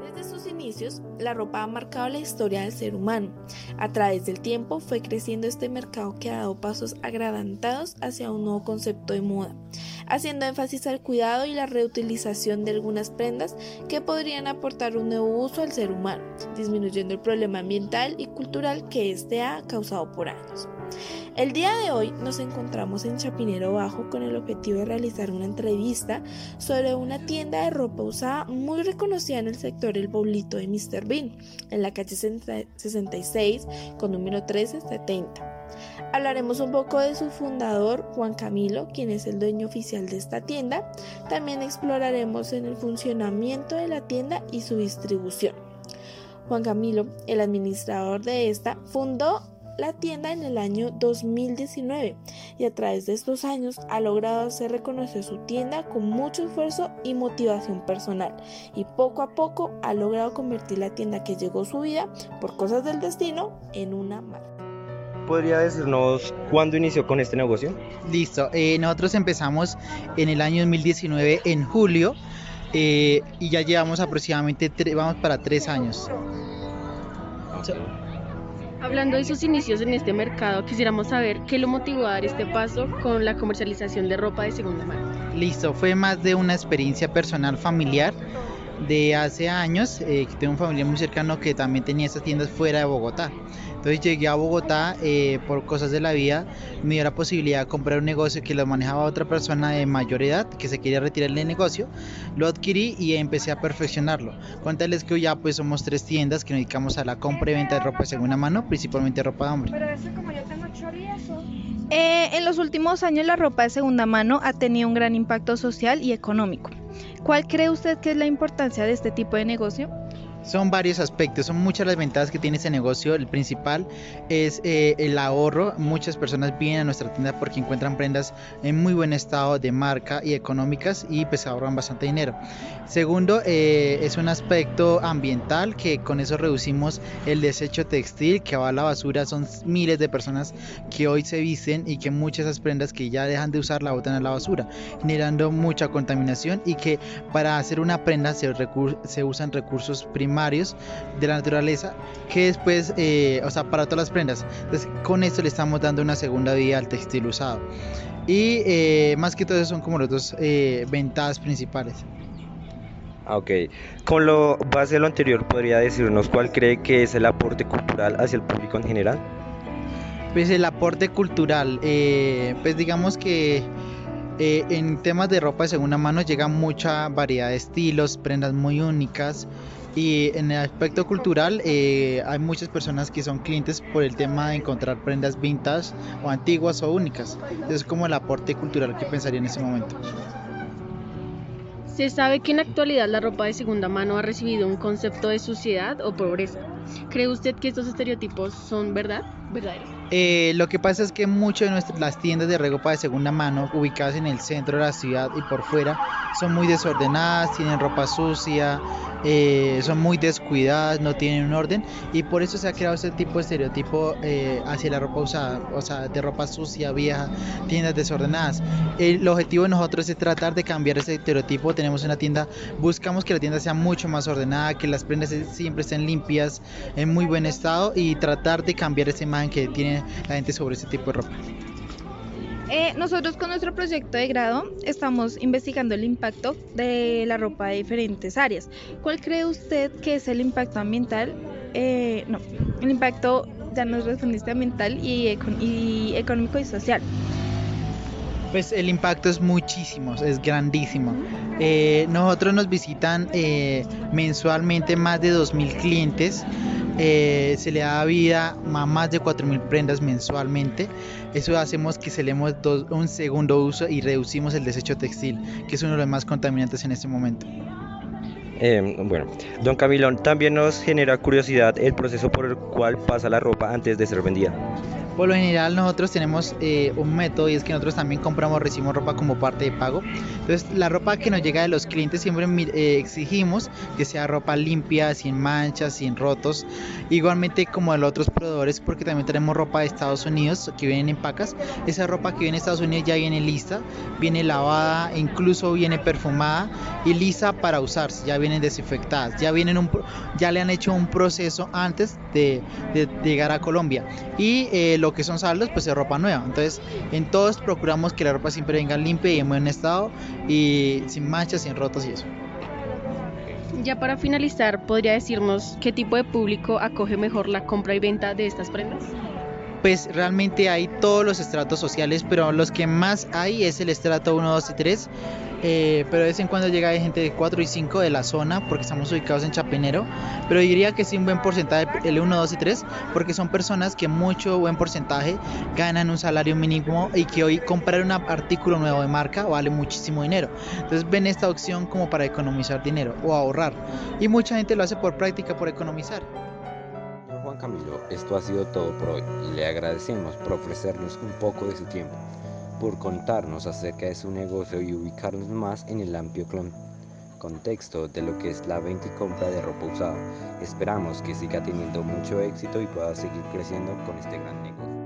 Desde sus inicios, la ropa ha marcado la historia del ser humano. A través del tiempo fue creciendo este mercado que ha dado pasos agigantados hacia un nuevo concepto de moda, haciendo énfasis al cuidado y la reutilización de algunas prendas que podrían aportar un nuevo uso al ser humano, disminuyendo el problema ambiental y cultural que éste ha causado por años. El día de hoy nos encontramos en Chapinero Bajo con el objetivo de realizar una entrevista sobre una tienda de ropa usada muy reconocida en el sector El Boulito de Mr. Bean, en la calle 66 con número 1370. Hablaremos un poco de su fundador, Juan Camilo, quien es el dueño oficial de esta tienda. También exploraremos en el funcionamiento de la tienda y su distribución. Juan Camilo, el administrador de esta, fundó la tienda en el año 2019 y a través de estos años ha logrado hacer reconocer su tienda con mucho esfuerzo y motivación personal, y poco a poco ha logrado convertir la tienda que llegó a su vida por cosas del destino en una marca. ¿Podría decirnos cuándo inició con este negocio? Listo, nosotros empezamos en el año 2019 en julio y ya llevamos aproximadamente vamos para 3 años. Hablando de sus inicios en este mercado, quisiéramos saber qué lo motivó a dar este paso con la comercialización de ropa de segunda mano. Listo, fue más de una experiencia personal familiar de hace años, que tengo un familiar muy cercano que también tenía estas tiendas fuera de Bogotá. Entonces llegué a Bogotá, por cosas de la vida, me dio la posibilidad de comprar un negocio que lo manejaba otra persona de mayor edad que se quería retirar del negocio. Lo adquirí y empecé a perfeccionarlo. Cuéntales que hoy ya pues somos 3 tiendas que nos dedicamos a la compra y venta de ropa de segunda mano, principalmente ropa de hombre. Pero eso como yo tengo chorizo. En los últimos años la ropa de segunda mano ha tenido un gran impacto social y económico. ¿Cuál cree usted que es la importancia de este tipo de negocio? Son varios aspectos, son muchas las ventajas que tiene este negocio. El principal es el ahorro. Muchas personas vienen a nuestra tienda porque encuentran prendas en muy buen estado de marca y económicas y pues ahorran bastante dinero. Segundo, es un aspecto ambiental, que con eso reducimos el desecho textil que va a la basura. Son miles de personas que hoy se visten y que muchas de esas prendas que ya dejan de usar la botan a la basura, generando mucha contaminación, y que para hacer una prenda se usan recursos primarios de la naturaleza que después, para todas las prendas. Entonces con esto le estamos dando una segunda vida al textil usado, y más que todo eso son como las dos ventajas principales. Ok, con lo base de lo anterior, ¿podría decirnos cuál cree que es el aporte cultural hacia el público en general? Pues el aporte cultural, pues digamos que en temas de ropa de segunda mano llega mucha variedad de estilos, prendas muy únicas. Y en el aspecto cultural, hay muchas personas que son clientes por el tema de encontrar prendas vintage o antiguas o únicas. Entonces, como el aporte cultural que pensaría en ese momento. Se sabe que en la actualidad la ropa de segunda mano ha recibido un concepto de suciedad o pobreza. ¿Cree usted que estos estereotipos son verdaderos? Lo que pasa es que muchas de las tiendas de ropa de segunda mano ubicadas en el centro de la ciudad y por fuera son muy desordenadas, tienen ropa sucia, son muy descuidadas, no tienen un orden, y por eso se ha creado este tipo de estereotipo hacia la ropa usada, o sea, de ropa sucia, vieja, tiendas desordenadas. El objetivo de nosotros es tratar de cambiar ese estereotipo. Tenemos una tienda, buscamos que la tienda sea mucho más ordenada, que las prendas siempre estén limpias, en muy buen estado, y tratar de cambiar esa imagen que tiene la gente sobre este tipo de ropa. Nosotros con nuestro proyecto de grado estamos investigando el impacto de la ropa de diferentes áreas. ¿Cuál cree usted que es el impacto ambiental? El impacto, ya nos respondiste, ambiental y económico y social. Pues el impacto es muchísimo, es grandísimo. Nosotros nos visitan mensualmente más de 2.000 clientes. Se le da vida a más de 4.000 prendas mensualmente. Eso hacemos que se le demos un segundo uso y reducimos el desecho textil, que es uno de los más contaminantes en este momento. Bueno, don Camilo, también nos genera curiosidad el proceso por el cual pasa la ropa antes de ser vendida. Por lo general nosotros tenemos un método y es que nosotros también recibimos ropa como parte de pago. Entonces la ropa que nos llega de los clientes siempre exigimos que sea ropa limpia, sin manchas, sin rotos. Igualmente como de los otros proveedores, porque también tenemos ropa de Estados Unidos que vienen en pacas. Esa ropa que viene de Estados Unidos ya viene lista, viene lavada, incluso viene perfumada y lista para usarse. Ya vienen desinfectadas, ya le han hecho un proceso antes de llegar a Colombia. Y lo que son saldos pues es ropa nueva. Entonces en todos procuramos que la ropa siempre venga limpia y en buen estado y sin manchas, sin rotos y eso. Ya para finalizar, ¿podría decirnos qué tipo de público acoge mejor la compra y venta de estas prendas? Pues realmente hay todos los estratos sociales, pero los que más hay es el estrato 1, 2 y 3. Pero de vez en cuando llega gente de 4 y 5 de la zona, porque estamos ubicados en Chapinero. Pero diría que sí, un buen porcentaje, el 1, 2 y 3, porque son personas que mucho buen porcentaje ganan un salario mínimo y que hoy comprar un artículo nuevo de marca vale muchísimo dinero. Entonces ven esta opción como para economizar dinero o ahorrar. Y mucha gente lo hace por práctica, por economizar. Juan Camilo, esto ha sido todo por hoy y le agradecemos por ofrecernos un poco de su tiempo, por contarnos acerca de su negocio y ubicarnos más en el amplio contexto de lo que es la venta y compra de ropa usada. Esperamos que siga teniendo mucho éxito y pueda seguir creciendo con este gran negocio.